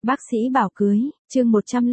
Bác sĩ bảo cưới, chương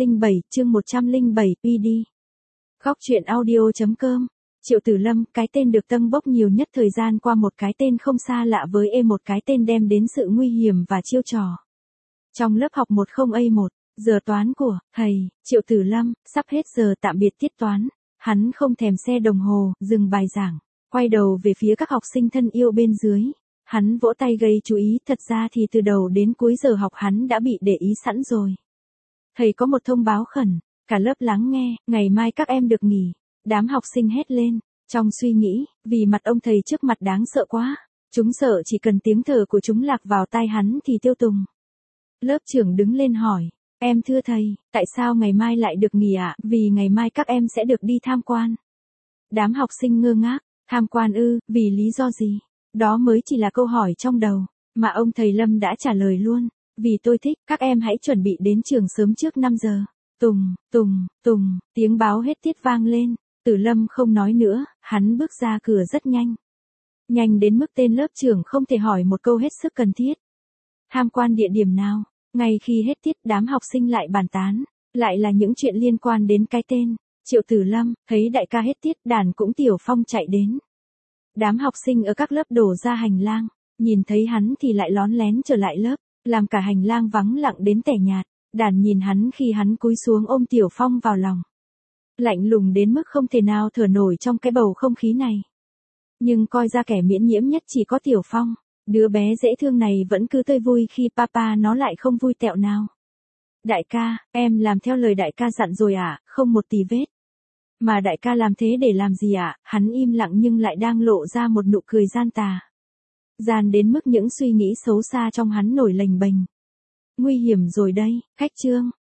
107, PD. Khóc chuyện audio.com. Triệu Tử Lâm, cái tên được tâng bốc nhiều nhất thời gian qua, một cái tên không xa lạ với một cái tên đem đến sự nguy hiểm và chiêu trò. Trong lớp học 10A1, giờ toán của thầy Triệu Tử Lâm, sắp hết giờ tạm biệt tiết toán, hắn không thèm xe đồng hồ, dừng bài giảng, quay đầu về phía các học sinh thân yêu bên dưới. Hắn vỗ tay gây chú ý, thật ra thì từ đầu đến cuối giờ học hắn đã bị để ý sẵn rồi. Thầy có một thông báo khẩn, cả lớp lắng nghe, ngày mai các em được nghỉ. Đám học sinh hét lên, trong suy nghĩ, vì mặt ông thầy trước mặt đáng sợ quá, chúng sợ chỉ cần tiếng thở của chúng lạc vào tai hắn thì tiêu tùng. Lớp trưởng đứng lên hỏi, em thưa thầy, tại sao ngày mai lại được nghỉ ạ? Vì ngày mai các em sẽ được đi tham quan. Đám học sinh ngơ ngác, tham quan ư, vì lý do gì? Đó mới chỉ là câu hỏi trong đầu, mà ông thầy Lâm đã trả lời luôn, vì tôi thích, các em hãy chuẩn bị đến trường sớm trước 5 giờ. Tùng, tùng, tùng, tiếng báo hết tiết vang lên, Tử Lâm không nói nữa, hắn bước ra cửa rất nhanh. Nhanh đến mức tên lớp trưởng không thể hỏi một câu hết sức cần thiết. Tham quan địa điểm nào? Ngay khi hết tiết, đám học sinh lại bàn tán, lại là những chuyện liên quan đến cái tên Triệu Tử Lâm. Thấy đại ca hết tiết, Đàn cũng Tiểu Phong chạy đến. Đám học sinh ở các lớp đổ ra hành lang, nhìn thấy hắn thì lại lón lén trở lại lớp, làm cả hành lang vắng lặng đến tẻ nhạt. Đàn nhìn hắn khi hắn cúi xuống ôm Tiểu Phong vào lòng. Lạnh lùng đến mức không thể nào thở nổi trong cái bầu không khí này. Nhưng coi ra kẻ miễn nhiễm nhất chỉ có Tiểu Phong. Đứa bé dễ thương này vẫn cứ tươi vui khi papa nó lại không vui tẹo nào. Đại ca, em làm theo lời đại ca dặn rồi ạ, không một tì vết. Mà đại ca làm thế để làm gì ạ? Hắn im lặng nhưng lại đang lộ ra một nụ cười gian tà. Gian đến mức những suy nghĩ xấu xa trong hắn nổi lềnh bềnh. Nguy hiểm rồi đây, khách trương,